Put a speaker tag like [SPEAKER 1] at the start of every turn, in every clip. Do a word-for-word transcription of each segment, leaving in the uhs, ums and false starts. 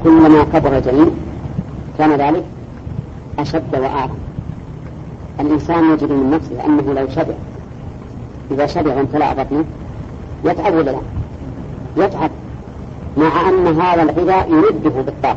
[SPEAKER 1] كلما كبر الجنين كان ذلك أشد وأعظم. الإنسان يجد من نفسه أنه لو شبع، إذا شبع وامتلأ بطنه يتعب ولا لا؟ يتعب، مع أن هذا الغذاء يرده بالطاقة.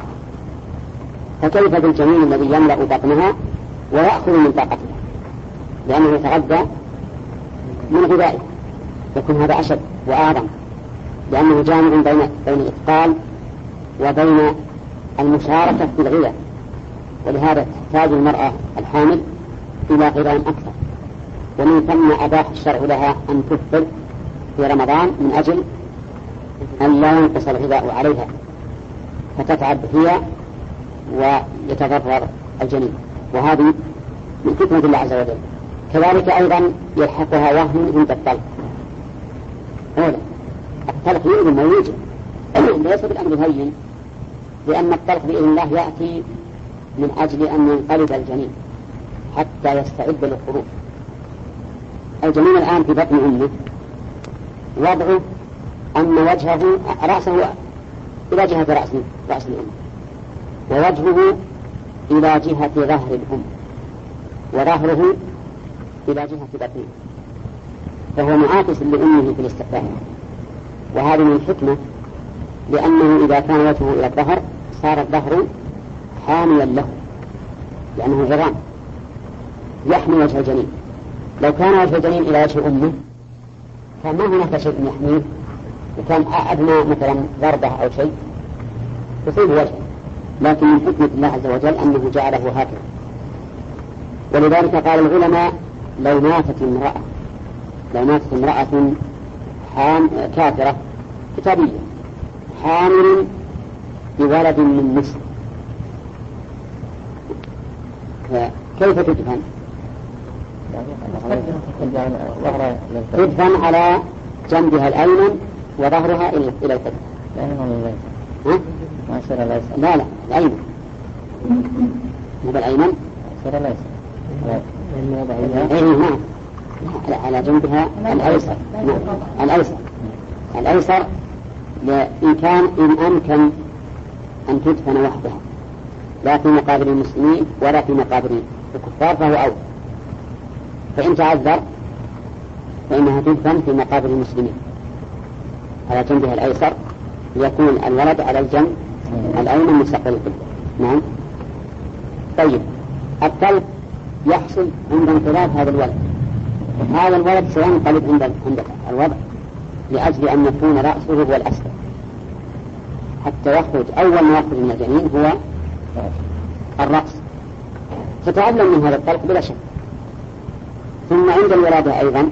[SPEAKER 1] فكيف بالجنين الذي يملأ بطنها ويأخذ من طاقتها لأنه يتغذى من غذائه؟ يكون هذا أشد وأعظم، لأنه جامع بين بين الإثقال وبين المشاركة في الغذاء. ولهذا تحتاج المرأة الحامل إلى غذاء أكثر، ومن ثم أباح الشرع لها أن تفطر في رمضان من أجل أن لا ينقص الغذاء عليها فتتعب هي ويتضرر الجنين، وهذه من حكمة الله عز وجل. كذلك أيضا يلحقها وهن عند الطلق. أولا الطلق يؤذن ويوجب ليس بالأمر الهين، لأن الطلق بإذن الله يأتي من أجل أن ينقلب الجنين حتى يستعد للخروج. الجنين الآن في بطن أمه وضعه أن وجهه رأسه إلى جهة رأس رأس الأم، ووجهه إلى جهة ظهر الأم، وظهره إلى جهة بطنه، فهو معاكس لأمه في الاستقبال. وهذه من الحكمة، لأنه إذا كان وجهه إلى الظهر صار الظهر حاميا له، لأنه عظام يحمي وجه الجنين. لو كان وجه الجنين إلى وجه أمه فما هناك شيء يحميه، وكان أدنى مثلا ضربة أو شيء تصيب وجهه، لكن من حكمة الله عز وجل أنه جعله هكذا. ولذلك قال العلماء لو ماتت امرأة لو ماتت امرأة حام كافرة كتابية حامل بولد من مصر، كيف تدفن؟ تدفن على جنبها الأيمن وظهرها إلى القبلة. لا لا الأيمن، هذا الأيمن نعم، على جنبها الأيسر. نعم الأيسر الأيسر إن كان إن أمكن أن تدفن وحدها لا في مقابر المسلمين ولا في مقابر الكفار فهو أول. فإن تعذر فإنها تدفن في مقابر المسلمين على جنبها الأيسر، يكون الولد على الجنب الأيمن مستقبل القبلة. نعم. طيب الطلق يحصل عند انقلاب هذا الولد، هذا الولد سينقلب عند عند الوضع لأجل أن يكون رأسه هو الأسفل حتى يخرج. أول ما يخرج من الجنين هو الرأس، تتعلم من هذا الطلق بلا شك. ثم عند الولادة أيضا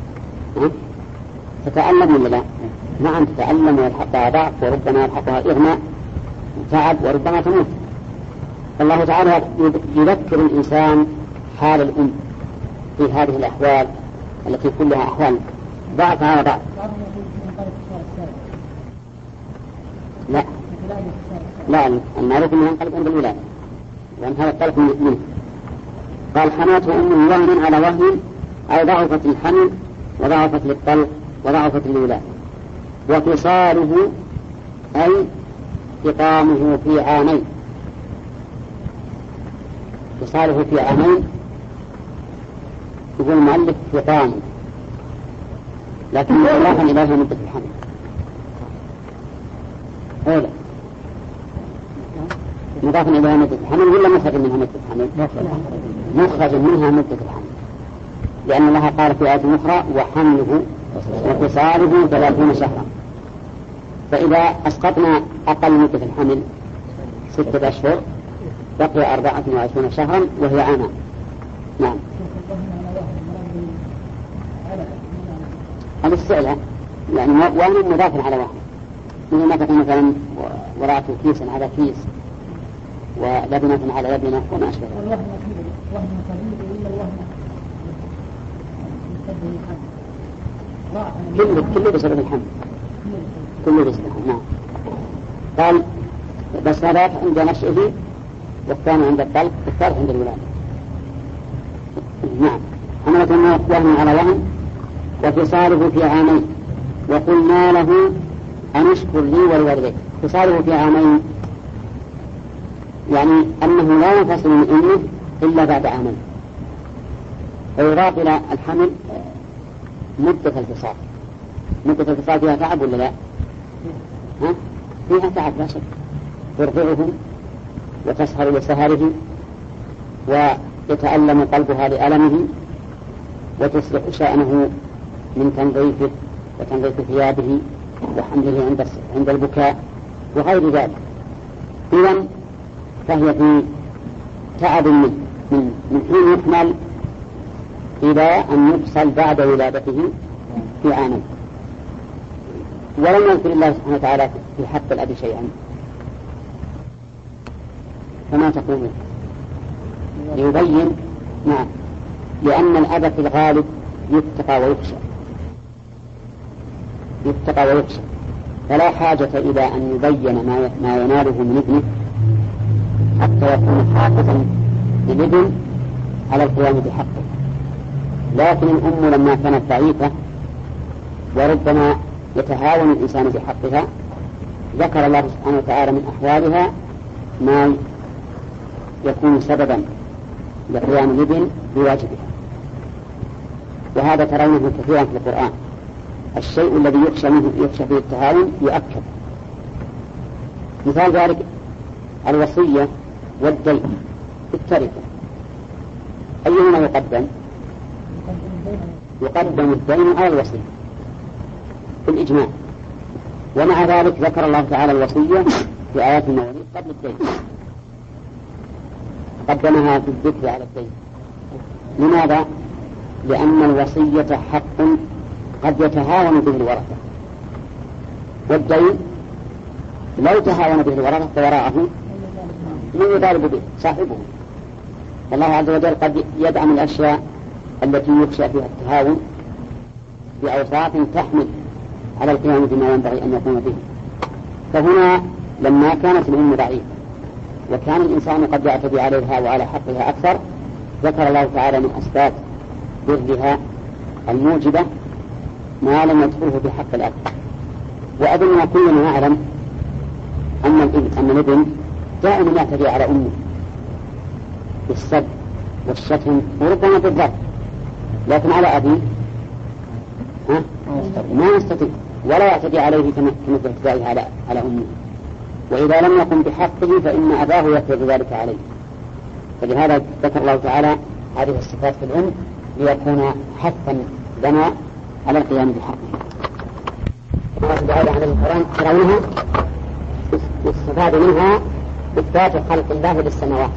[SPEAKER 1] تتألم ولا لا؟ نعم تتألم ويلحقها ضعف وربما يلحقها إغماء تعب وربما تموت. الله تعالى يذكر الإنسان حال الأم في هذه الأحوال التي كلها أحوال ضعفها وضعف. لا لا المعروف أنه ينقلب عند الولادة، لأن هذا الطلق منه. قال حملته أمه وهن على وهن أي ضعفت الحمل وضعفت للطلق وضعفت للولادة. وفصاله أي إقامه في عامين، فصاله في عامين يقول المؤلف فقام، لكن مضافا إليها مدة الحمل. أولا مضافا إليها مدة الحمل ولا مخرج منها مدة الحمل؟ مخرج منها مدة الحمل، لأن الله قال في آية أخرى وحمله وفصاله ثلاثين شهرا. فإذا أسقطنا أقل مدة الحمل ستة أشهر بقي أربعة وعشرين شهرا وهي عامان. نعم. الاستعلاء يعني وهن مضافا على واحد، مثل ما تكون مثلا وراءته كيسا على كيس ولبنة على لبنة وما أشبه ذلك. كله كله بسبب الحمل، كله بسبب الحمل. نعم. قال بس هذا عند نشأه والثاني عند الطلق والثالث عند الولادة. نعم. حملة وهن على وهن وفصاله في عامين. وقلنا له أن اشكر لي ولوالديك. فصاله في عامين يعني أنه لا ينفصل من أمه إلا بعد عامين، فيضاف إلى الحمل مدة الفصال. مدة الفصال فيها تعب ولا لا؟ ها؟ فيها تعب لا شك، ترضعه وتسهر لسهره ويتألم قلبها لألمه وتصلح شأنه من تنظيفه وتنظيف ثيابه وحمله عند عند البكاء وغير ذلك. إذن فهي في تعب منه من من حين يحمل إلى أن يفصل بعد ولادته في عامين. ولم يذكر الله سبحانه وتعالى في حق الأب شيئا، فما تقولون؟ ليبين. نعم، لأن الأب في الغالب يتقى ويخشى، يتقى ويخشى، فلا حاجة إلى أن يبين ما ما يناله من ابنه حتى يكون حافظا للابن على القيام بحقه. لكن الأم لما كانت ضعيفة وربما يتهاون الإنسان بحقها، ذكر الله سبحانه وتعالى من أحوالها ما يكون سببا لقيام الابن بواجبها، وهذا ترونه كثيرا في القرآن. الشيء الذي يخشى منه يخشى فيه التهاون يؤكد. مثال ذلك الوصية والدين في التركة، أيهما يقدم؟ يقدم الدين على الوصية بالإجماع، ومع ذلك ذكر الله تعالى الوصية في آيات المواريث قبل الدين، قدمها في الذكر على الدين. لماذا؟ لأن الوصية حق قد يتهاون به الورثة، والدين لو تهاون به الورثة فوراءه من يطالب به صاحبه. الله عز وجل قد يدعم الأشياء التي يخشى فيها التهاون بأوصاف تحمل على القيام بما ينبغي أن يقوم به. فهنا لما كانت الأم ضعيفة وكان الإنسان قد يعتدي عليها وعلى حقها أكثر، ذكر الله تعالى من أسباب برها الموجبة ما لم يدخله في حق الأب. وأظننا كلنا نعلم أن الابن أن الابن دائما يعتدي على أمه بالسب والشتم وربما بالضرب، لكن على أبيه ها؟ ما يستطيع ولا يعتدي عليه كمثل اعتدائه على على أمه، وإذا لم يقم بحقه فإن أباه يفرض ذلك عليه. فلهذا ذكر الله تعالى هذه الصفات في الأم ليكون حثا لنا على القيام بحقه. وهذا عن القرآن ترونها يستفاد منها إثبات خلق الله للسماوات.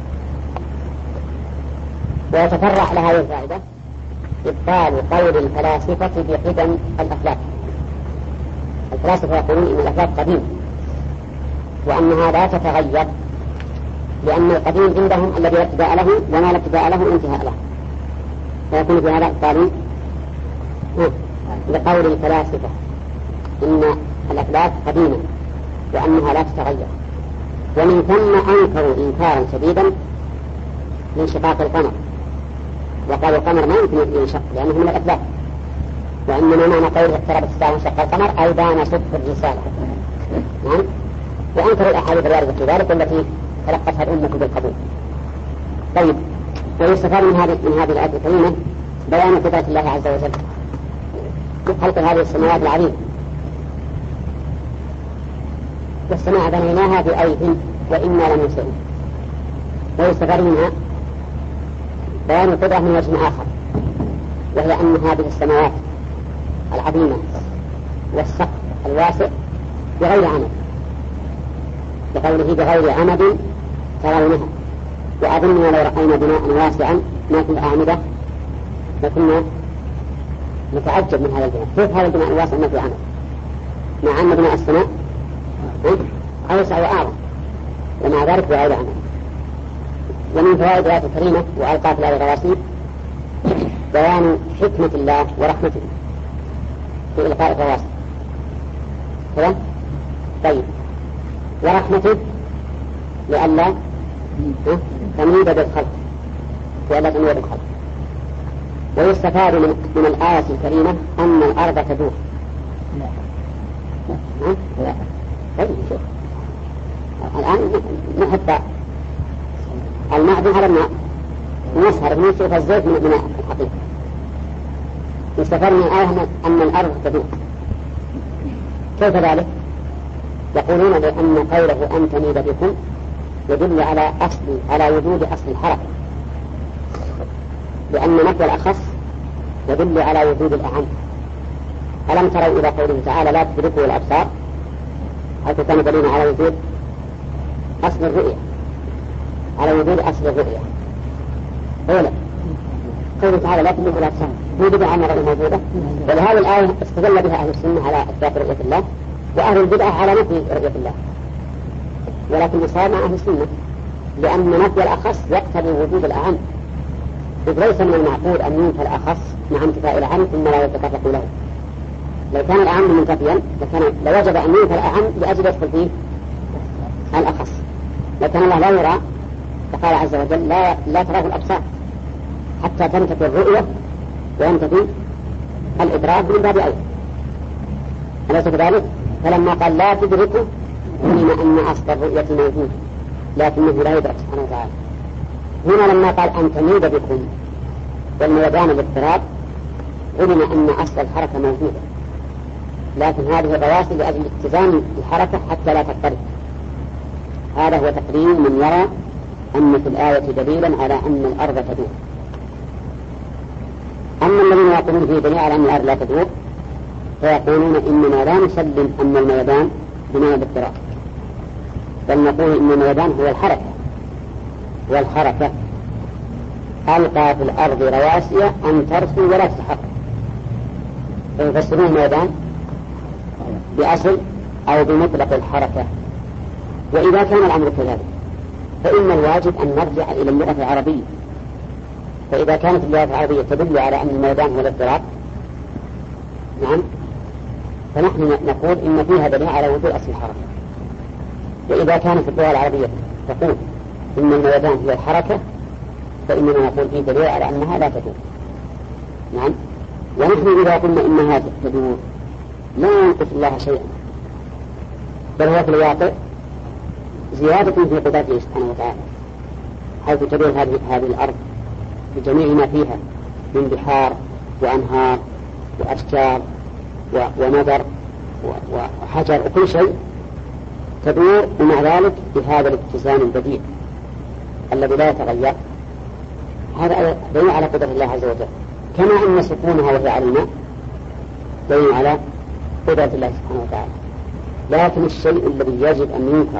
[SPEAKER 1] ويتفرع لها هذه الفائدة إبطال قول الفلاسفة بقدم الأخلاق. الفلاسفة يقولون إن الأخلاق قديم وأنها لا تتغير، لأن القديم عندهم الذي ابتداء له وما لا ابتداء له انتهاء له، فيكون في هذا إبطال لقول الفلاسفة إن الأخلاق قديمة وأنها لا تتغير. ومن ثم أنكروا إنكارا شديدا من شقاق القمر، وقالوا القمر ما يمكن ينشق لأنه من الأفلاك، وإنما معنى قوله اقتربت الساعة وانشق القمر أي بان صدق الرسالة. نعم. وأنكروا الأحاديث الواردة في ذلك التي تلقتها الأمة بالقبول. طيب، ويستفاد من هذه من هذه الآية الكريمة بيان قدرة الله عز وجل خلق هذه السماوات العظيمة. والسماء بنيناها بأيد وإنا لموسعون. ويستفاد منها بيان القدرة من وجه آخر، وهي أن هذه السماوات العظيمة والسقف الواسع بغير عمد، بقوله بغير عمد ترونها. وأظننا لو رأينا بناء واسعا ما فيه أعمدة لكنا نتعجب من هذا البناء. كيف هذا البناء الواسع ما فيه عمد مع أن بناء السماء أوسع وأعظم ومع ذلك بغير عمد. ومن فوائد الآية الكريمة وألقى في الآية رواسي بيان حكمة الله ورحمته في إلقاء الرواسي كذا. طيب، ورحمته لئلا تميد بالخلق ولا تميد بالخلق. ويستفاد من, من الآية الكريمة أن الأرض تدور. طيب، شوف الآن نحط المعدن على الماء ونسهر بنشوف الزيت من الماء الحقيقي. استفدنا من الآية أن الأرض تدور. كيف ذلك؟ يقولون بأن قوله أن تميد بكم يدل على أصل على وجود أصل الحركة، لأن نفي الأخص يدل على وجود الأعم. ألم تروا إلى قوله تعالى لا تدركوا الأبصار، حيث كان دليل على وجود أصل الرؤية، على وجود أصل الرؤية. أولا قوله تعالى لا تدركوا الأبصار هو بدعة أن الرؤية موجودة، ولهذه الآية استدل بها أهل السنة على إثبات رؤية الله، وأهل البدعة على نفي رؤية الله. ولكن صار مع أهل السنة، لأن نفي الأخص يقتضي وجود الأعم، إذ ليس من المعقول أن ينفى الأخص مع انتفاء الأعم ثم لا يتطرق له. لو كان الأعم منتفيا لكان لوجب أن ينفى الأعم لأجل يدخل فيه الأخص. لكن الله لا يرى، فقال عز وجل لا, لا تراه الأبصار حتى تنتفي الرؤية وينتفي الإدراك من باب أول، أليس كذلك؟ فلما قال لا تدركه علم أن أصل الرؤية موجود لكنه لا يدرك سبحانه وتعالى. هنا لما قال أن تميد بكم والميدان الاضطراب علم أن أصل الحركة موجودة، لكن هذه الرواسي لأجل اتزان الحركة حتى لا تضطرب. هذا هو تقرير من يرى أن في الآية دليلا على أن الأرض تدور. أما الذين يقولون فيه دليل على أن الأرض لا تدور فيقولون إننا لا نسلم أن الميدان بمعنى الاضطراب، بل نقول إن الميدان هو الحركة، والحركة ألقى في الأرض رواسي أن ترسل ولا تتحرك، فيفسرون الميدان بأصل أو بمطلق الحركة. وإذا كان الأمر كذلك فإن الواجب أن نرجع إلى اللغة العربية، فإذا كانت اللغة العربية تدل على أن الميدان هو الاضطراب نعم فنحن نقول إن فيها دليل على وجود أصل الحركة. وإذا كانت اللغة العربية تقول إن الميدان هي الحركة فإننا نقول فيه دليل على أنها لا تدور نعم. ونحن إذا قلنا إنها تدور لا ينقص الله شيئا، بل هو في الواقع زيادة في قدرته سبحانه وتعالى، حيث تدور هذه هذه الأرض بجميع ما فيها من بحار وأنهار وأشجار ومدر وحجر وكل شيء تدور، ومع ذلك بهذا الاتزان البديع الذي لا يتغير. هذا دليل على قدرة الله عز وجل، كما أن سكونها وهي على الماء دليل على قدرة الله سبحانه وتعالى. لكن الشيء الذي يجب أن ينكر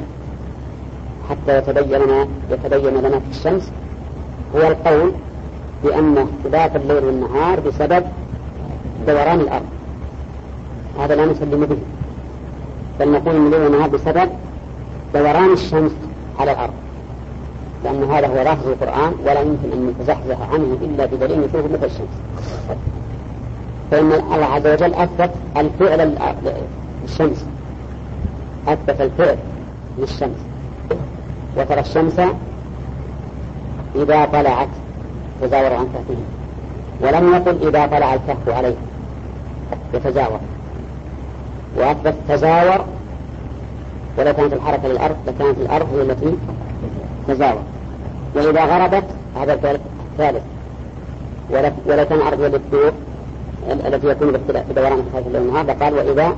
[SPEAKER 1] حتى يتبين لنا يتبين لنا في الشمس هو القول بأن اختلاف الليل والنهار بسبب دوران الأرض، هذا لا نسلم به، بل نقول ان الليل والنهار بسبب دوران الشمس على الأرض، لأن هذا هو ظاهر القرآن ولا يمكن أن نتزحزح عنه إلا بدليل نشوفه مثل الشمس. فإن الله عز وجل أثبت الفعل للشمس، أثبت الفعل للشمس، وترى الشمس إذا طلعت تزاور عن كهفه، ولم يقل إذا طلع الكهف عليه يتزاور، وأثبت تزاور، ولو كانت الحركة للأرض لكانت الأرض هي التي تزاور. وإذا غربت هذا الثالث، ولو كان الأرض هي الدور التي يكون بدوران خلف الليل والنهار قال وإذا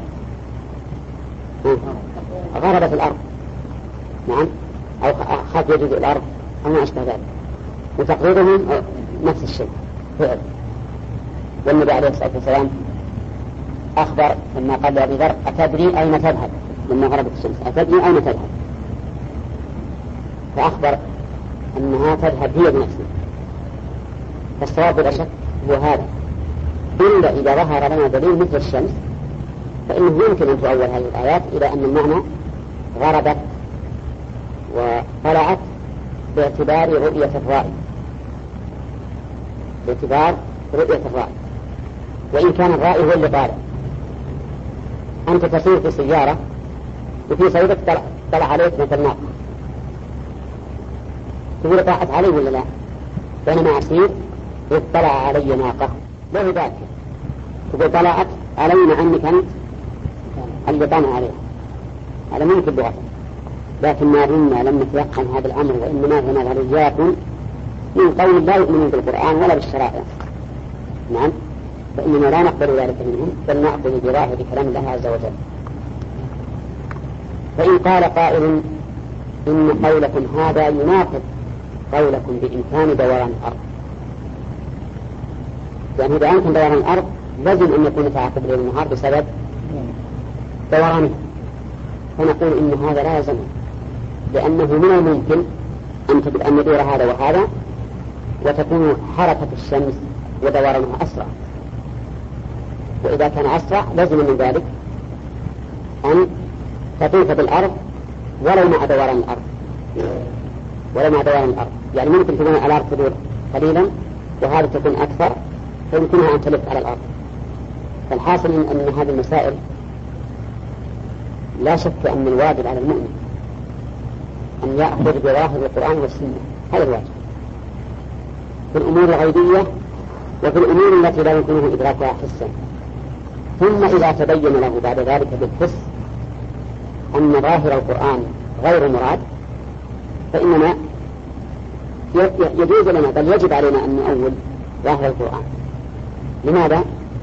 [SPEAKER 1] غربت الأرض نعم أو خاف يجد الأرض أو ما أشبه ذلك، وتقريرهم نفس الشيء فعل. والنبي عليه الصلاة والسلام أخبر لما قال لأبي ذر أتدري أين تذهب لما غربت الشمس، أتدري أين تذهب، فأخبر أنها تذهب هي بنفسها. فالصواب بلا شك هو هذا، إلا إذا ظهر لنا دليل مثل الشمس فإنه يمكن أن تؤول هذه الآيات إلى أن المعنى غربت وطلعت باعتبار رؤية الرائي، باعتبار رؤية الرائي، وإن كان الرائي هو اللي طالع. أنت تسير في سيارة وفي صيدك طلع, طلع عليك مثل ناقة، تقول طاحت علي ولا لا؟ بينما أسير اطلع علي ناقة له ذلك، تقول طلعت علي مع أنك أنت اللي طمع عليها، هذا ممكن لغة. لكن ما دمنا لم نتيقن هذا الأمر وإنما هي نظريات من قول لا يؤمنون بالقرآن ولا بالشرائع، نعم، فإننا لا نقبل ذلك منهم بل نأخذ بظاهر كلام الله عز وجل. فإن قال قائل إن قولكم هذا يناقض قولكم بإمكان دوران الأرض، يعني إذا أمكن دوران الأرض لازم أن يكون تعاقب ليل النهار بسبب دورانه، فنقول إن هذا لا يلزم، لأنه من الممكن أن يدور هذا وهذا وتكون حركة الشمس ودورانها أسرع، وإذا كان أسرع لازم من ذلك أن تطوف بالأرض ولو مع دوران الأرض ولو مع دوران الأرض، يعني ممكن تكون الأرض تدور قليلا وهذا تكون أكثر فيمكنها أن تلف على الأرض. فالحاصل أن هذه المسائل لا شك أن الواجب على المؤمن أن يأخذ بظاهر القرآن والسنة، هذا الواجب في الأمور الغيبية وفي الأمور التي لا يمكنه إدراكها حسا. ثم إذا تبين له بعد ذلك بالحس أن ظاهر القرآن غير مراد فإننا يجوز لنا بل يجب علينا أن نؤول ظاهر القرآن. لماذا؟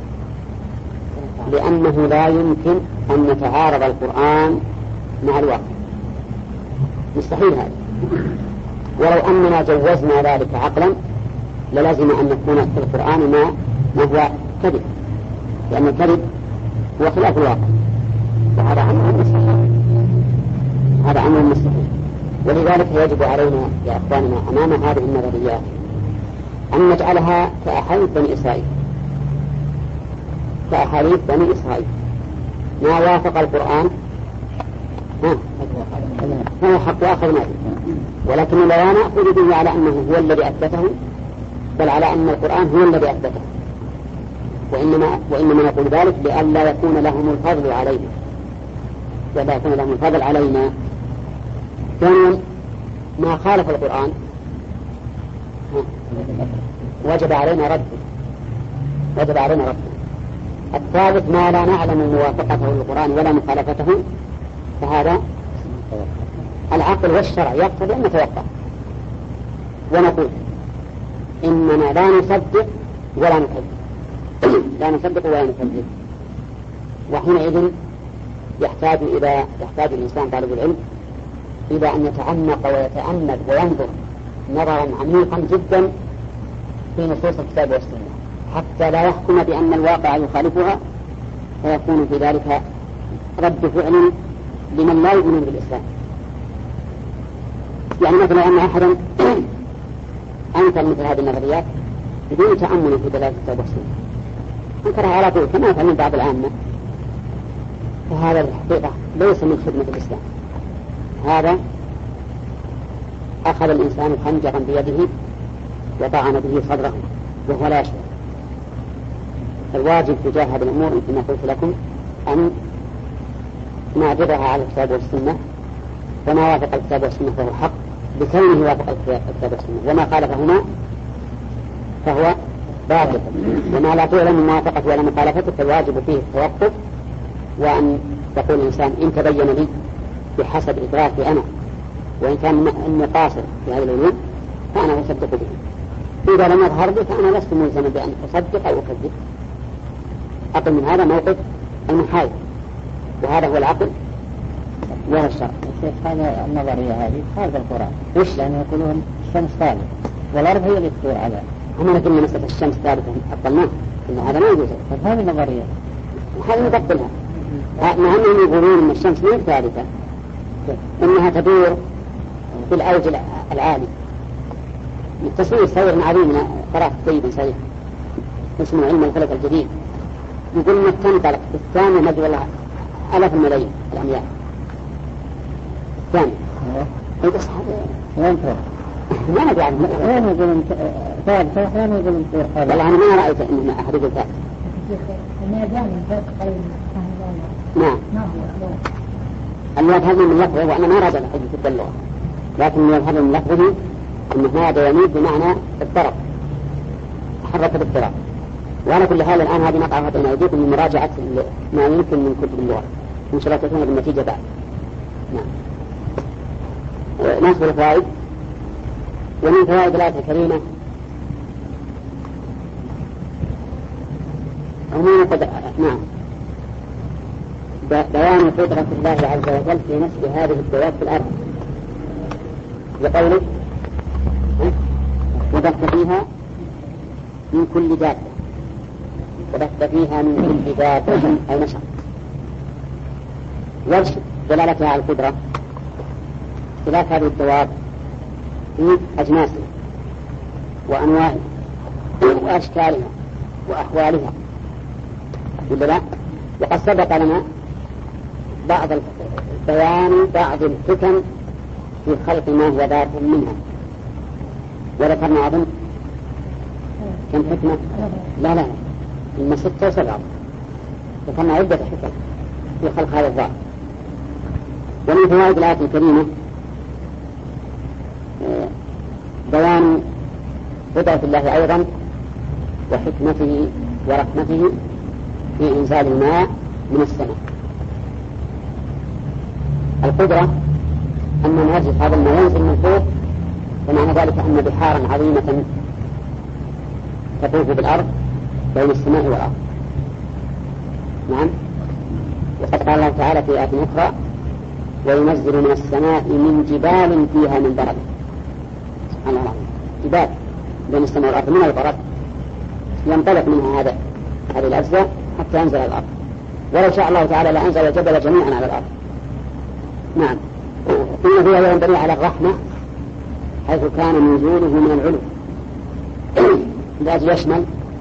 [SPEAKER 1] لأنه لا يمكن أن يتعارض القرآن مع الواقع، مستحيل هذا، ولو أننا جوزنا ذلك عقلا للازم أن يكون في القرآن ما, ما هو كذب، لأن الكذب هو خلاف الواقع، وهذا أمر مستحيل، هذا أمر مستحيل. ولذلك يجب علينا يا أخواننا أمام هذه النظريات أن نجعلها كأحاديث بني إسرائيل، كأحاديث بني إسرائيل ما وافق القرآن هو حق وآخر ما فيه، ولكن لا نأخذ به على أنه هو الذي أثبته بل على أن القرآن هو الذي أثبته، وإنما, وإنما نقول ذلك لئلا يكون لهم الفضل علينا، ولا يكون لهم الفضل علينا. ثانيا ما خالف القرآن وجب علينا رده، وجب علينا رده. الثالث ما لا نعلم موافقته للقرآن ولا مخالفته فهذا العقل والشرع يقتضي أن نتوقع ونقول إننا لا نصدق ولا نكذب لا نصدق ولا نكذب. وحينئذ يحتاج إلى يحتاج الإنسان طالب العلم إلى أن يتعمق ويتأمل وينظر نظرا عميقا جدا في نصوص الكتاب والسنة حتى لا يحكم بأن الواقع يخالفها فيكون في ذلك رد فعل لمن لا يؤمن بالإسلام. يعني مثلا أن أحدا أنكر مثل هذه النظريات بدون تأمل في دلالة الكتاب والسنة، أنكرها على طول كما يفعل من بعض العامة، فهذا الحقيقة ليس من خدمة الإسلام. هذا أخذ الإنسان خنجرا بيده وطعن به صدره وهو لا يشعر. الواجب تجاه هذه الأمور كما قلت لكم أن نعرضها على الكتاب والسنة، وما وافق الكتاب والسنة فهو حق بكونه وافق الكتاب والسنة، وما خالفهما فهو باطل، وما لا تعلم موافقة ولا مخالفته فالواجب فيه التوقف، وأن يقول الإنسان إن تبين لي بحسب إدراكي أنا وإن كان أني قاصر في هذه العلوم فأنا أصدق به، إذا لم يظهر لي فأنا لست ملزما بأن أصدق أو أكذب. أقل من هذا موقف المحايد، وهذا هو العقل وهو الشرع.
[SPEAKER 2] هذا النظرية هذه خارج القرآن، وش لأنه يقولون الشمس ثابتة والأرض هي اللي تدور على
[SPEAKER 1] هم لكن مسألة الشمس ثابتة أبطلناه إن هذا ما يجوز.
[SPEAKER 2] هذه النظرية
[SPEAKER 1] هذه نبطلها، مع أنهم يقولون إن الشمس ما ثابتة، إنها تدور في الأوج العالي. التصوير صور عظيم قرأت سيد صحيح اسمه علم الفلك الجديد، يقول إنك تنطلق في الثانية مجرى والله ألاف الملايين الأميال الثانية. أي بس
[SPEAKER 2] وين تروح؟
[SPEAKER 1] ما ندري عنه.
[SPEAKER 2] وين يقولون ثابتة وين يقولون تدور؟
[SPEAKER 1] والله أنا ما رأيت إنه أحد يقول ثابت. نعم. المذهب من لفظه وأنا ما راجع حديث اللغة، لكن المذهب من لفظه أنه هذا يميل بمعنى الضرب، تحرك بالضرب. وأنا كل حال الآن هذه مقعة بين أيديكم من مراجعة ما يمكن من كتب اللغة، إن شاء الله تكون بالنتيجة بعد. نعم. ناخذ الفوائد. ومن فوائد الآية الكريمة عموما قد نعم بيان قدرة الله عز وجل في نسل هذه الدواب في الأرض بقوله وبث فيها من كل دابة وبث فيها من كل دابة أي نشر. وجه دلالتها على القدرة اختلاف هذه الدواب في أجناسها وأنواعها وأشكالها وأحوالها ولا لا؟ وقد سبق لنا بعض بيان بعض الحكم في خلق ما هو ذات منها، وذكرنا أظن كم حكمة؟ لا لا إما ستة وسبعة، ذكرنا عدة حكم في خلق هذا الذات. ومن فوائد الآية الكريمة بيان قدرة الله أيضا وحكمته ورحمته في إنزال الماء من السماء. القدرة أن نجد هذا الماء ينزل من فوق، ومعنى ذلك أن بحارا عظيمة تطوف بالأرض بين السماء والأرض. نعم. وقد قال الله تعالى في آية أخرى وينزل من السماء من جبال فيها من برد. سبحان الله، جبال بين السماء والأرض من البرد ينطلق منها هذا هذه الأجزاء حتى ينزل على الأرض، ولو شاء الله تعالى لأنزل الجبل جميعا على الأرض. نعم. ثم فيها أيضا دليل على الرحمة حيث كان نزوله من العلو لأجل يشمل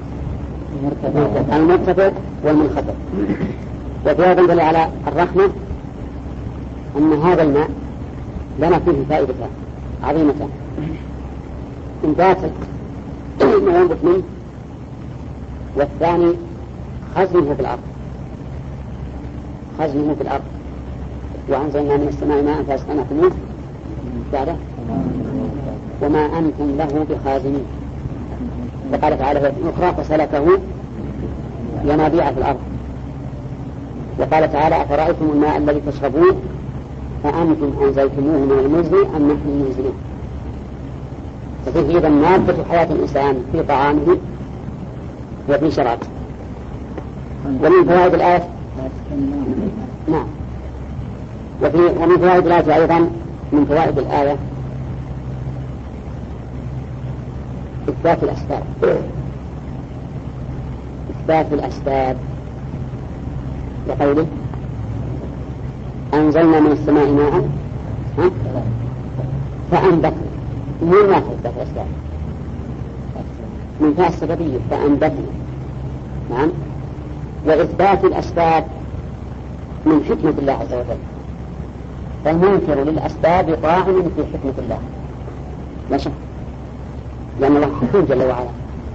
[SPEAKER 1] المرتفع والمنخفض. وفيها أيضا دليل على الرحمة أن هذا الماء لنا فيه فائدتان عظيمتان: إنبات ما ينبت منه، والثاني خزنه في الأرض خزنه في الأرض وأنزلنا من السماء ماء فأسقناكموه بعده وما أنتم له بخازنين. وقال تعالى في أخرى فسلكه ينابيع في الأرض. وقال تعالى أفرأيتم الماء الذي تشربون فأنتم أنزلتموه من المزن أم نحن المنزلون. ففيه إذا مادة حياة الإنسان في طعامه وفي شرابه. ومن فوائد الآية نعم وفي ومن فوائد الآية أيضا من فوائد الآية إثبات الأسباب إثبات الأسباب لقوله أنزلنا من السماء ماء فأنبتنا. من ما إثبات الأسباب من فيها السببية فأنبتنا. نعم. وإثبات الأسباب من حكمة الله عز وجل، فالمنكر للأسباب طاعن في حكمة الله لا شك، لأن الله حكيم جل وعلا،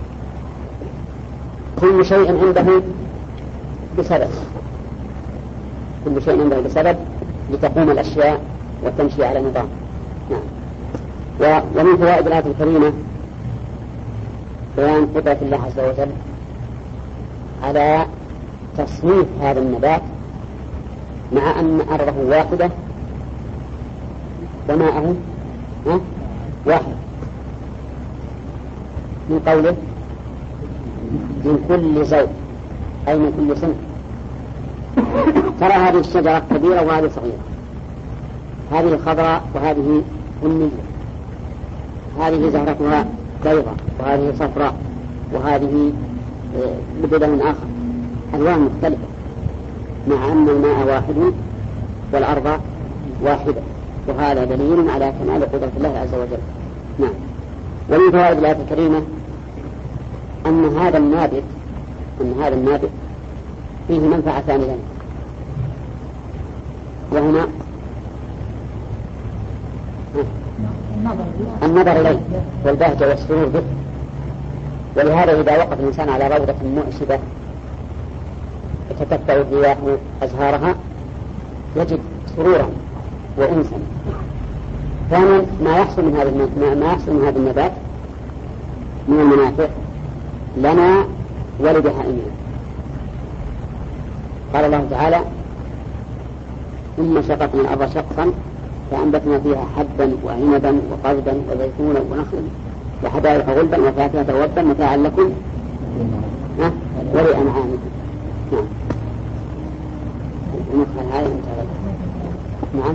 [SPEAKER 1] كل شيء عنده بسبب كل شيء عنده بسبب لتقوم الأشياء وتمشي على نظام. نعم. ومن فوائد الآية الكريمة بيان قدرة الله عز وجل على تصنيف هذا النبات مع أن أرضه واحدة وماءه واحد، من قوله من كل زوج أي من كل سنة. ترى هذه الشجرة كبيرة وهذه صغيرة، هذه خضراء وهذه بنية، هذه زهرتها بيضاء وهذه صفراء وهذه بلون آخر، ألوان مختلفة، مع أن الماء واحد والأرض واحدة، وهذا دليل على كمال قدرة الله عز وجل. نعم. ومن فوائد الآية الكريمة أن هذا النابت أن هذا النابت فيه منفعتان لنا، وهما النظر إليه والبهجة والسرور به. ولهذا إذا وقف الإنسان على روضة مؤسبة تتبع الرياح أزهارها يجد سرورا وأنسا. ثانيا ما يحصل من هذا ما يحصل من هذا النبات من المنافع لنا ولبهائمنا. قال الله تعالى ثم شققنا الأرض شقا فأنبتنا فيها حبا وعنبا وقضبا وزيتونا ونخلا وحدائق غلبا وفاكهة وابا متاعا لكم ولأنعامكم. نعم. المدخل هذا انتهى. نعم.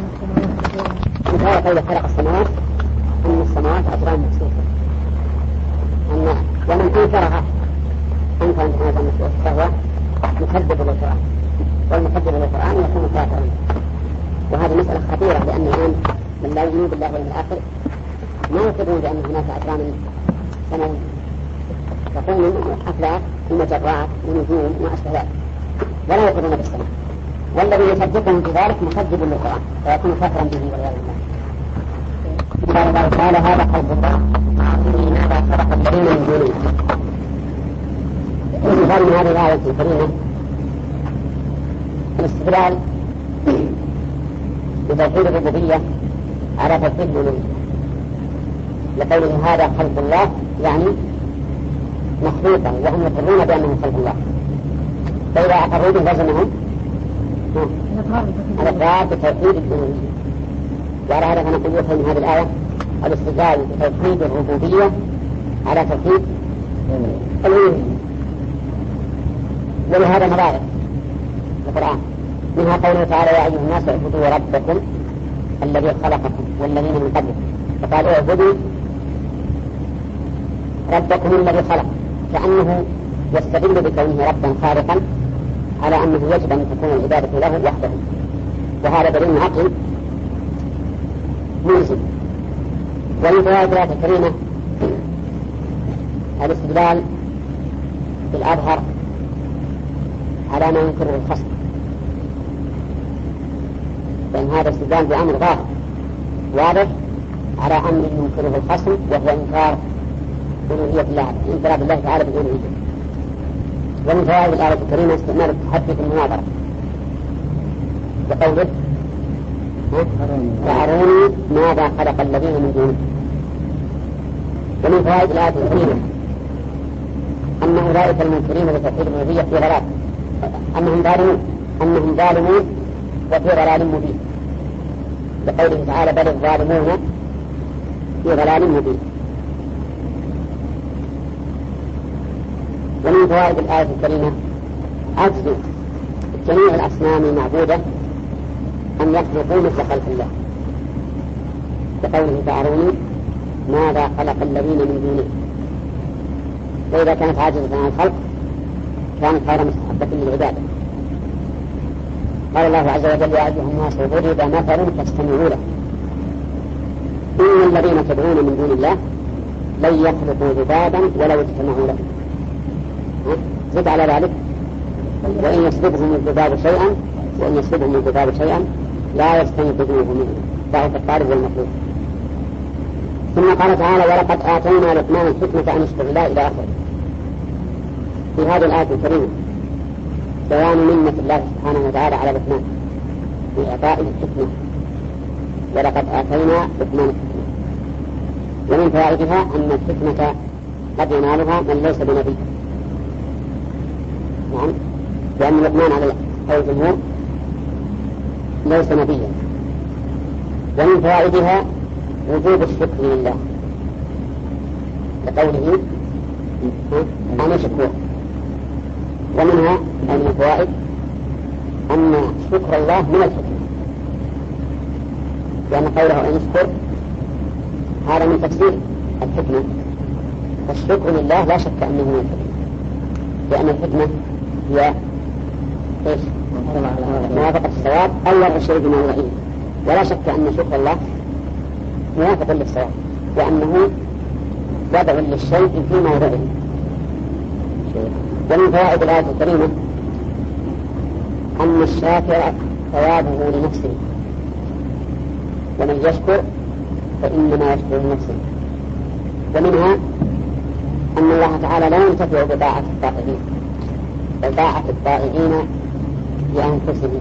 [SPEAKER 1] مثال قول خلق السماوات أن السماوات أطرام مكسوفة أن ومن أنكرها أنكر أن هذا المكسوف فهو مكذب للقرآن، والمكذب للقرآن يكون كافرا. وهذه مسألة خطيرة، لأن الآن من لا يؤمن بالله واليوم الآخر ما يقرون بأن هناك أطرام سماوية، يقولون أنه أفلاك ومجرات ونجوم وما أشبه ذلك، ولا يقرون بالسماء. والذي يصدقهم في ذلك مكذب للقرآن فيكون كافرا به والعياذ بالله. قال الله تعالى هذا خلق الله ماذا خلق الذين من دونه. مثال من هذه الآية الكريمة الاستدلال بتوحيد الربوبية على توحيد الألوهية، لقوله هذا خلق الله يعني مخلوقا وهم يقرون بأنه خلق الله، فإذا أقروا به لزمهم الإقرار بتوحيد الألوهية. وعلى هذا فنقول من هذه الآية الاستدلال بتوحيد الربوبية على توحيد الألوهية. ولهذا مبارك القرآن منها قوله تعالى يا أيها الناس اعبدوا ربكم الذي خلقكم والذين من قبلكم، فقال اعبدوا ربكم الذي خلق، كأنه يستدل بكونه ربا خالقا على أنه يجب أن تكون العبادة له وحده، وهذا دليل عقلي ملزم. ومن فوائد الآية الكريمة الاستدلال بالأظهر على ما ينكره الخصم، لأن هذا استدلال بأمر ظاهر واضح على أمر ينكره الخصم، وهو إنكار ألوهية الله، إنكار الله تعالى بالألوهية. ومن فوائد الآية الكريمة استعمال التحدي في المناظرة، بقوله فأروني ماذا خلق الذين من دونه. ومن فوائد الآية الكريمة أن أولئك المنكرين لتوحيد الألوهية في ضلال، أنهم ظالمون أنهم ظالمون وفي ضلال مبين، بقوله تعالى بل الظالمون في ضلال مبين. ومن فوائد الآية الكريمة عجز جميع الأصنام المعبودة أن يخلقوا مثل خلق الله، بقوله فأروني ماذا خلق الذين من دونه. وإذا كانت عاجزة عن الخلق كانت غير مستحبة للعبادة. قال الله عز وجل يا أيها الناس ضرب مثل فاستمعوا له إن الذين تدعون من دون الله لن يخلقوا ذبابا ولو اجتمعوا له. زد على ذلك وإن يسلبهم الذباب شيئا وإن يسلبهم الذباب شيئا لا يستنقذوه منه ضعف الطالب والمطلوب. ثم قال تعالى ولقد آتينا لقمان الحكمة أن اشكر الله إلى آخره. في هذه الآية الكريمة بيان منة الله سبحانه وتعالى على لقمان في إعطاء الحكمة، ولقد آتينا لقمان الحكمة. ومن فوائدها أن الحكمة قد ينالها من ليس بنبي، نعم، لأن لقمان على قول الجمهور ليس نبيا. ومن فوائدها وجوب الشكر لله لقوله أنا شكور. ومنها أي من الفوائد أن شكر الله من الحكمة، لأن قوله أن يشكر هذا من تفسير الحكمة، فالشكر لله لا شك أنه من الحكمة، لأن الحكمة هي إيش؟ موافقة الصواب أو وضع الشيء بما هو إيه، ولا شك أن شكر الله موافق للصواب، لأنه وضع للشيء في موضعه. ومن فوائد الآية الكريمة أن الشاكر ثوابه لنفسه، ومن يشكر فإنما يشكر لنفسه. ومنها أن الله تعالى لا ينتفع بطاعة الطائعين، بل طاعة الطائعين لأنفسهم.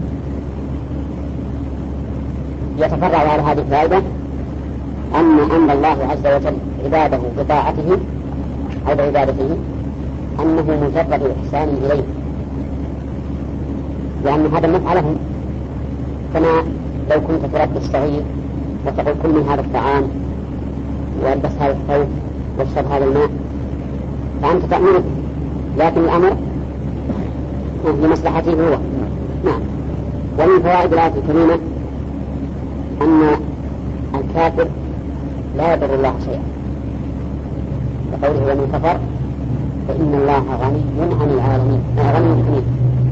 [SPEAKER 1] يتفرع على هذه الفائدة أن أمر الله عز وجل عباده بطاعته أو بعبادته أنه مجرد إحسان إليه، لأن هذا النفع لهم، كما لو كنت تربي الصغير وتقول كل من هذا الطعام والبس هذا الثوب واشرب هذا الماء فأنت تأمره، لكن الأمر لمصلحته هو. نعم. ومن فوائد الآية الكريمة أن الكافر لا يضر الله شيئا، وقوله ومن كفر فإن الله غني عن العالمين، غني حميد.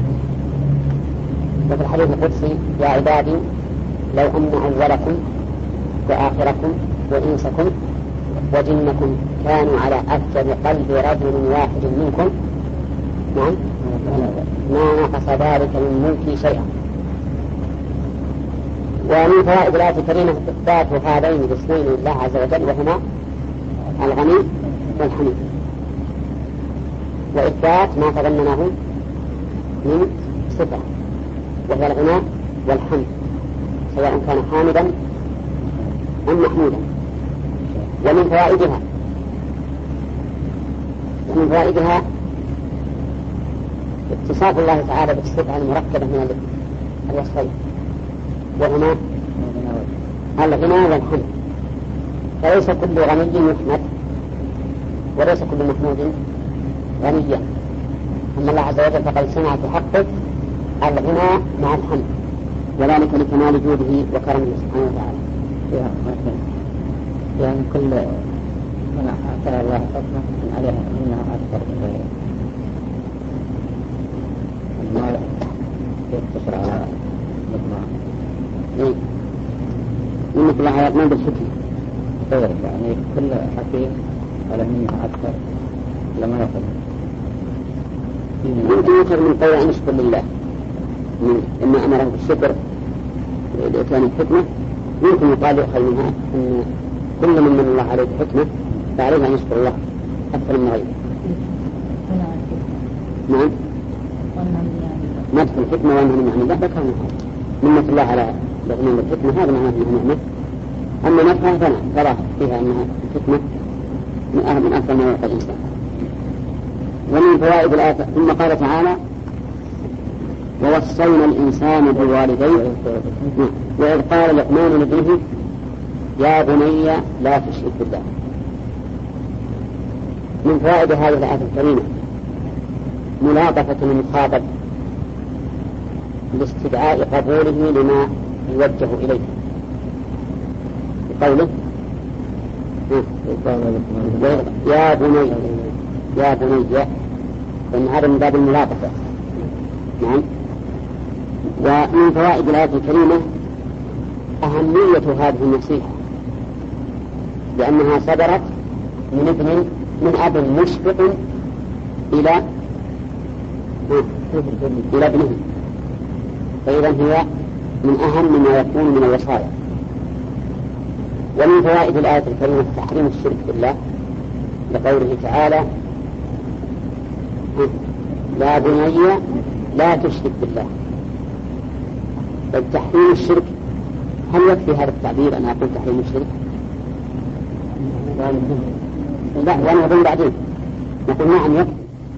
[SPEAKER 1] وفي الحديث القدسي يا عبادي لو أن أولكم وآخركم وإنسكم وجنكم كانوا على أفجر قلب رجل واحد منكم نعم ما نقص ذلك من ملكي شيئا. ومن فوائد الآية الكريمة إثبات هذين الاسمين لله عز وجل وهما الغني والحميد، وإثبات ما تضمنه من صفة وهي الغناء والحمد سواء كان حامدا أم محمودا. ومن فوائدها ومن فوائدها اتصاف الله تعالى بالصفة المركبة من الوصفين وهما الغنى والحمد، فليس كل غني يحمد وليس كل محمود غنيا، أما الله عز وجل فقد صنع في حقه الغنى مع الحمد، وذلك لكمال جوده وكرمه سبحانه وتعالى.
[SPEAKER 2] يعني كل من أعطى الله حكمة من عليها منها أكثر من غيره، المال يقتصر على مجموعة
[SPEAKER 1] إن الله يضمن بالحكمة
[SPEAKER 2] غير، يعني كل حكيم على منها أكثر لما يقل.
[SPEAKER 1] يمكن يؤخذ من قول أن يشكر لله إما أمره بالشكر لإتيان الحكمة، يمكن يقال يؤخذ منها أن كل من من الله عليه الحكمة فعليه أن يشكر الله أكثر من غيره. نعم مدح الحكمة وأنه من يعني لا ذكر منة الله على لغنى الحكمة هذا معناه أنها نعمة، أما مدحها فلا فلا فيها أنها الحكمة من أهل من أكثر ما يعطى الإنسان. ومن فوائد الآية ثم قال تعالى ووصينا الإنسان بوالديه وإذ قال لقمان لابنه يا بني لا تشرك بالله. من فوائد هذه الآية الكريمة ملاطفة المخاطب لاستدعاء قبوله لما يوجه إليه بقوله يا بني يا بني، لأن هذا من باب الملاطفة. نعم. ومن فوائد الآية الكريمة أهمية هذه النصيحة لأنها صدرت من ابن من أب مشفق إلى إلى ابنه، فإذا هي من أهم ما يكون من الوصايا. ومن فوائد الآية الكريمة تحريم الشرك بالله لقوله تعالى يا بني لا تشرك بالله. تحريم الشرك هل يكفي هذا التعبير أن أقول تحريم الشرك؟ لا، وأنا أظن بعدين نقول نعم يكفي،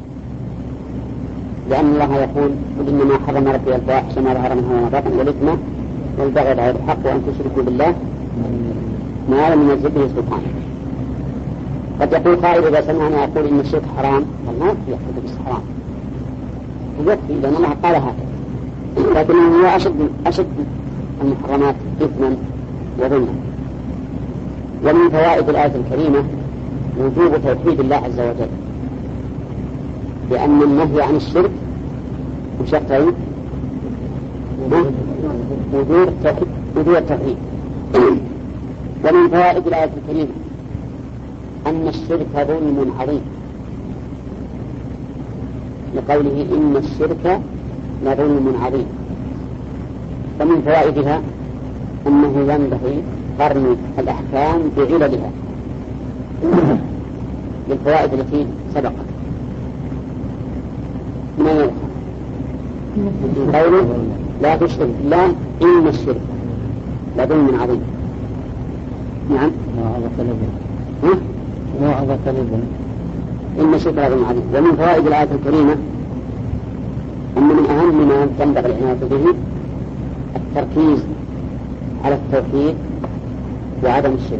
[SPEAKER 1] لأن الله يقول قل إنما حرم ربي الفواحش ما ظهر منها وما بطن والإثم والبغي بغير الحق وأن تشركوا بالله ما لم ينزل به سبحانه. قد يقول قائل إذا سمعني أقول إن الشرك حرام، فما يكفي بس حرام يكفي لأن الله قال هكذا، لكنه هو أشد أشد المحرمات إثما وظلما. ومن فوائد الآية الكريمة وجوب توحيد الله عز وجل، لأن النهي عن الشرك بشرطين وجوب التوحيد. ومن فوائد الآية الكريمة أن الشرك ظلم عظيم لقوله إن الشرك لظلم عظيم. ومن فوائدها أنه ينبغي قرن الأحكام بعللها للفوائد التي سبقت. من قوله لا تشرك بالله إن الشرك لظلم عظيم. نعم إن الشرك لظلم عظيم. ومن فوائد الآية الكريمة أن من أهم ما ينبغي العناية به التركيز على التوحيد وعدم الشرك،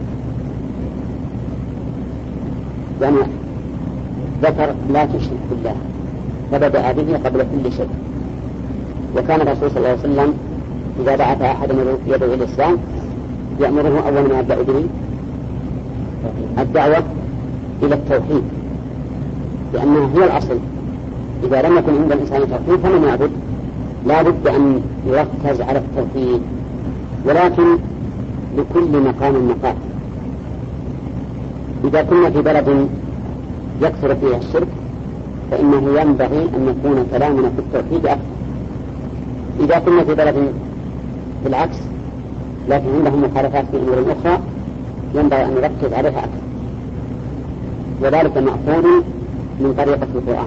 [SPEAKER 1] يعني ذكر لا تشرك بالله فبدأ به قبل كل شيء. وكان الرسول صلى الله عليه وسلم إذا بعث أحد يدعو إلى الإسلام يأمره أول ما يبدأ به الدعوة إلى التوحيد، لأنها هي الأصل. إذا لم يكن عند الإنسان توحيد فمن يعبد؟ لا بد أن يركز على التوحيد، ولكن لكل مقام مقام. إذا كنا في بلد يكثر فيها الشرك فإنه ينبغي أن يكون كلامنا في التوحيد أكثر. إذا كنا في بلد بالعكس لكن عندهم مخالفات في أمور أخرى ينبغي أن نركز عليها أكثر، وذلك مأخوذ من طريقة القرآن.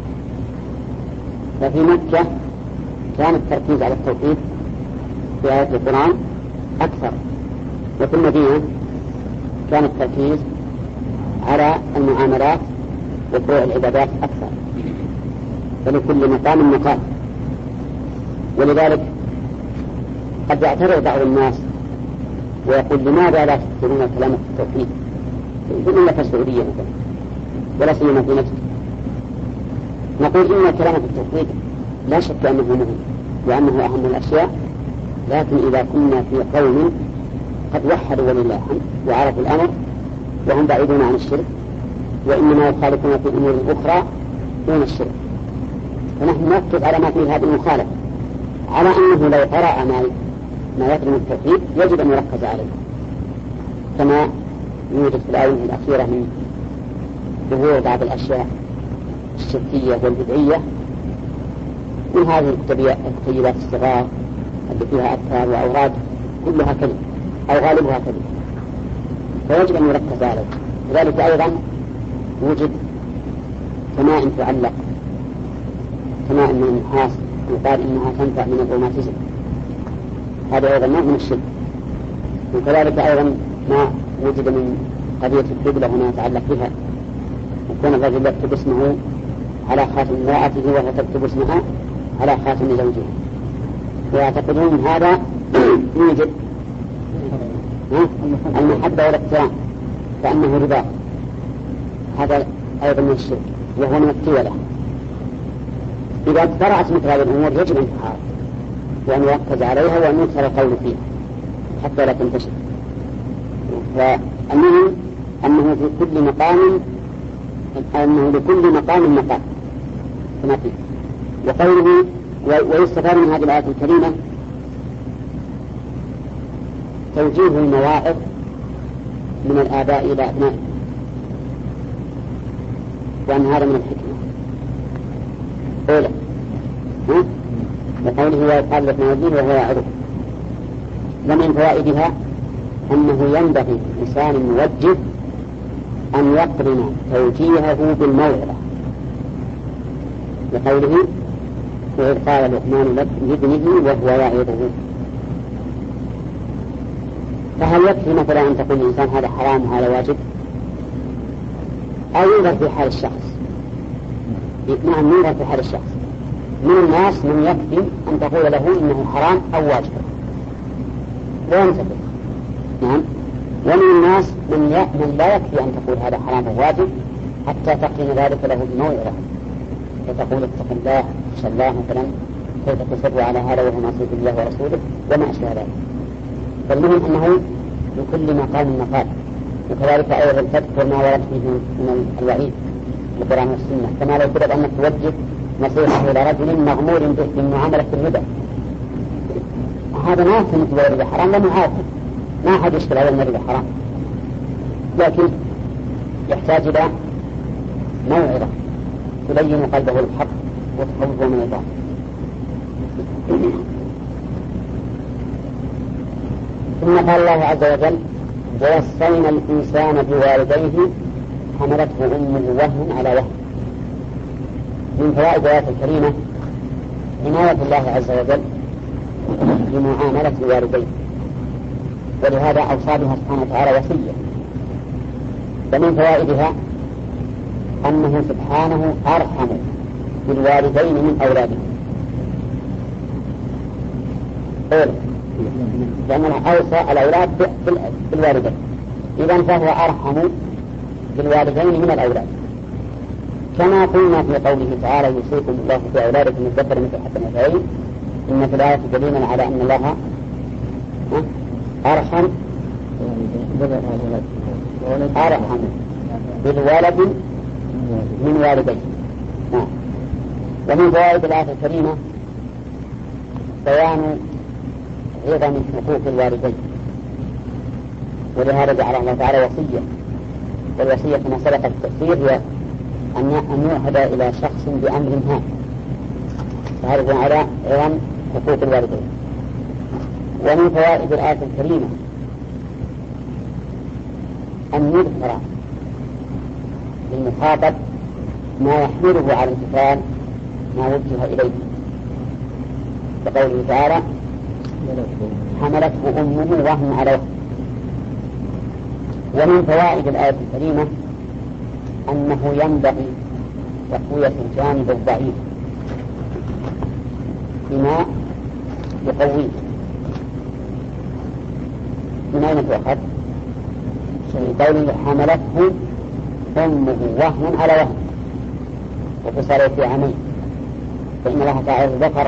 [SPEAKER 1] ففي مكة كان التركيز على التوحيد في آية القرآن أكثر، وفي المدينة كان التركيز على المعاملات وفروع العبادات أكثر، فلكل مقام مقام. ولذلك قد يعترض بعض الناس ويقول لماذا لا تكثرون الكلام في التوحيد؟ يقولون لك السعودية مثلا ولا سيما في نجد. نقول إن الكلام في التوحيد لا شك أنه مهم وأنه أهم الأشياء، لكن إذا كنا في قوم قد وحدوا ولله الحمد وعرفوا الأمر وهم بعيدون عن الشرك وإنما يخالفون في أمور أخرى دون الشرك، فنحن نركز على ما فيه هذه المخالفة، على أنه لو قرأ ما ما يخدم التوحيد يجب أن يركز عليه، كما يوجد في الآية الأخيرة من ظهور بعض الأشياء الشركية والبدعية من هذه الكتيبات الصغار اللي فيها أذكار وأوراد كلها كذب أو غالبها كذب، فيجب أن يركز عليه. لذلك أيضا وجد تمائم تعلق، تمائم من النحاس يقال إنها تنفع من الروماتيزم، هذا أيضا نوع من الشرك. وكذلك أيضا ما وجد من قضية القبلة هنا يتعلق بها، يكون الرجل يكتب اسمه على خاتم امرأته وهي تكتب اسمها على خاتم زوجها، ويعتقدون هذا يوجد المحبة والاحترام كأنه رباط، هذا أيضا من الشرك وهو من التولة. إذا اقترعت مثل هذه الأمور يجب أن تحارب وأن يركز عليها وأن يكثر القول فيها حتى لا تنتشر. فالمهم أنه في كل مقام أنه لكل مقام مقام كما فيه. وقوله ويستفاد من هذه الآية الكريمة توجيه المواعظ من الآباء إلى أبنائهم، وأن هذا من الحكمة أولا. وقوله ويقال لك موجيه وهو يعرف، ومن فوائدها أنه ينبغي لإنسان موجه أن يقرن توجيهه بالموعظة، لقوله وإذ قال لقمان لابنه وهو يعظه. فهل يكفي مثلا أن تقول الإنسان هذا حرام وهذا واجب، أو ينظر في حال الشخص؟ نعم ينظر في حال الشخص. من الناس من يكفي أن تقول له إنه حرام أو واجب وينتبه، نعم. ومن الناس من, من لا يكفي أن تقول هذا حرام أو واجب حتى تقرن ذلك له بموعظة، فتقول اتق الله إن الله مثلا كيف تصر على هذا وهو معصية الله ورسوله وما أشبه ذلك. فالمهم أنه لكل مقام مقال. وكذلك أيضا تذكر ما ورد فيه من الوعيد القرآن والسنة، كما لو كتب أنك توجه نصيحة إلى رجل مغمور به من معاملة الربا، هذا ما يمكن تقول الربا حرام لأنه عارف ما أحد يشكل على أن الربا حرام، لكن يحتاج إلى موعظة تبين قلبه الحق وتخوفه من الباطل. ثم قال الله عز وجل ووصينا الإنسان بوالديه حملته أمه وهنا على وهن. من فوائد الآية الكريمة عناية الله عز وجل بمعاملة الوالدين، ولهذا أوصى بها سبحانه وتعالى وصية. ومن فوائدها أنه سبحانه أرحم بالوالدين من أولادهم. أولا لأن أوصى الأولاد بالوالدين، إذن فهو أرحم بالوالدين من الأولاد، كما قلنا في قوله تعالى يوصيكم الله في أولادكم الذكر مثل حتى الأنثيين، إن في الآية دليلا على أن الله أرحم أرحم بالولد من والديه. ومن فوائد الآية الكريمة بيان عظم حقوق الوالدين، ولهذا جعل الله تعالى وصية، والوصية كما سبق التفسير هي أن يعهد إلى شخص بأمر هام، فهذا على عظم حقوق الوالدين. ومن فوائد الآية الكريمة أن يذكر للمخاطب ما يحمله على امتثال ما وجه إليه، كقوله تعالى حملته أمه وهن على وهن. ومن فوائد الآية الكريمة أنه ينبغي تقوية الجانب الضعيف بما يقويه. من أين تؤخذ؟ من قوله حملته أمه وهن على وهن وفصله في عامين، فإن الله تعالى ذكر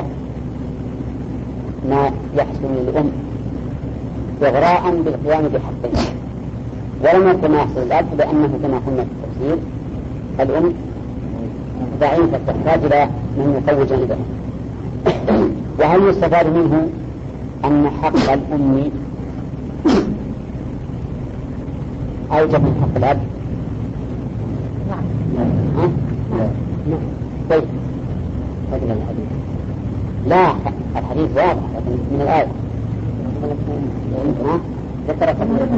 [SPEAKER 1] ما يحصل للأم إغراء بالقيام بحقه، ولم يكن ما يحصل الأب، لأنه كما قلنا في التفسير الأم ضعيفة تحتاج إلى من يقوي جانبها. وهل يستفاد منه أن حق الأم أوجب من حق الأب؟
[SPEAKER 2] نعم.
[SPEAKER 1] ها؟ نعم. طيب. هذا الحديث. لا، الحديث واضح من الآية. ها؟ ذكر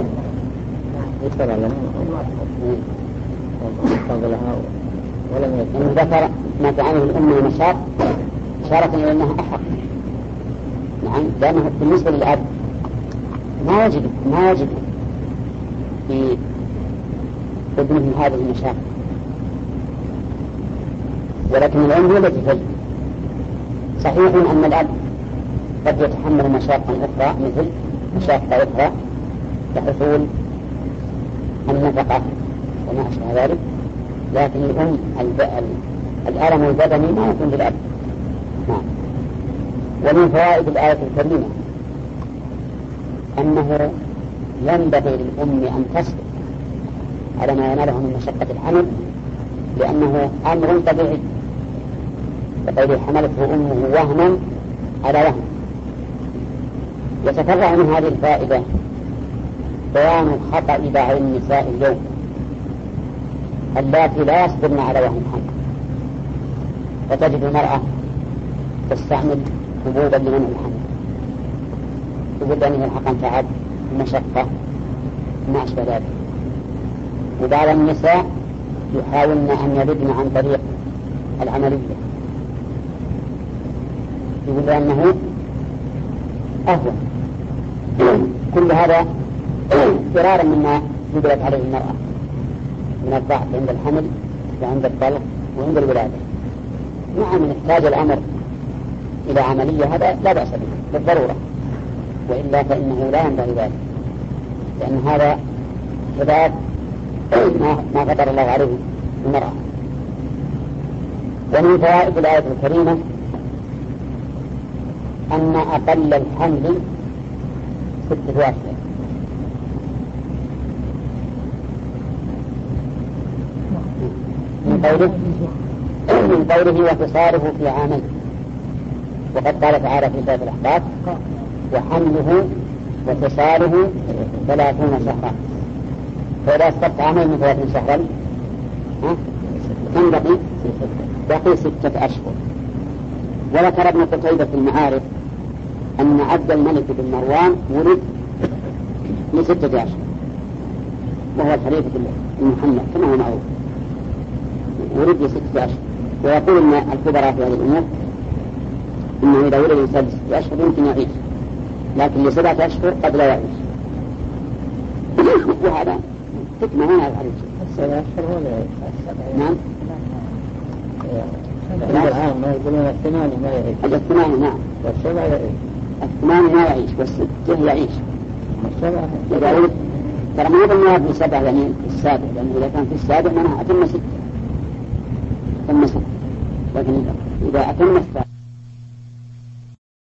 [SPEAKER 1] ولم ذكر ما تعانيه الأم من المشاق إشارة إلى أنها أحق. نعم، لأنه بالنسبة للأب ما وجد ما وجد في ابنه هذه المشاق، ولكن الأم هي التي تجد. صحيح أن الأب قد يتحمل مشاقا أخرى مثل مشاق أخرى كحصول النفقة وما أشبه ذلك، لكن الأم الألم البدني ما يكون للأب. نعم. ومن فوائد الآية الكريمة أنه ينبغي للأم أن تصبر على ما يناله من مشقة الحمل، لأنه أمر طبيعي، فقد حملته أمه وهنا على وهن. يتفرع من هذه الفائدة بيان خطأ بعض النساء اليوم اللاتي لا يصبرن على وهن الحمل، فتجد المرأة تستعمل حبوبا لمنع الحمل، تقول أنه الحقن تعب مشقة ما أشبه ذلك. وبعض النساء يحاولن أن يردن عن طريق العملية، يقول أنه أهون. كل هذا فرارا مما جبلت عليه المرأة من الضعف عند الحمل وعند الطلق وعند الولادة. نعم، من احتاج الأمر إلى عملية هذا لا بأس به بالضرورة، وإلا فإنه لا ينبغي ذلك، لأن هذا كذاب ما قدر الله عليه المرأة. ومن فوائد الآية الكريمة أن أقل الحمل ستة أشهر، من قوله من قوله وفصاله في عامين، وقد قال تعالى في سورة الأحقاف وحمله وفصاله ثلاثون شهرا. فإذا استطاع عامين من ثلاثين شهرا كم بقي؟ بقي ستة أشهر. وذكر ابن قتيبة في المعارف أن عبد الملك بن مروان ولد لستة أشهر، وهو الخليفة المحمد كما هو معروف، ولد لستة أشهر. ويقول أن الكبراء في هذه الأمور إنه إذا ولد الإنسان لستة أشهر يمكن يعيش، لكن لسبعة أشهر قد لا يعيش. وهذا حكمة هنا على الحديث.
[SPEAKER 2] السبعة أشهر ولا يعيش؟
[SPEAKER 1] نعم.
[SPEAKER 2] الآن ما يقولون الثمانية ما يعيش.
[SPEAKER 1] الثمانية نعم.
[SPEAKER 2] والسبعة يعيش.
[SPEAKER 1] ثمانية ما يعيش والستة يعيش. إذا ترى ما هو المراد بالسبع يعني السابع، لأنه إذا كان في السابع معناها أتم ستة أتم سنة، لكن إذا أتم السابع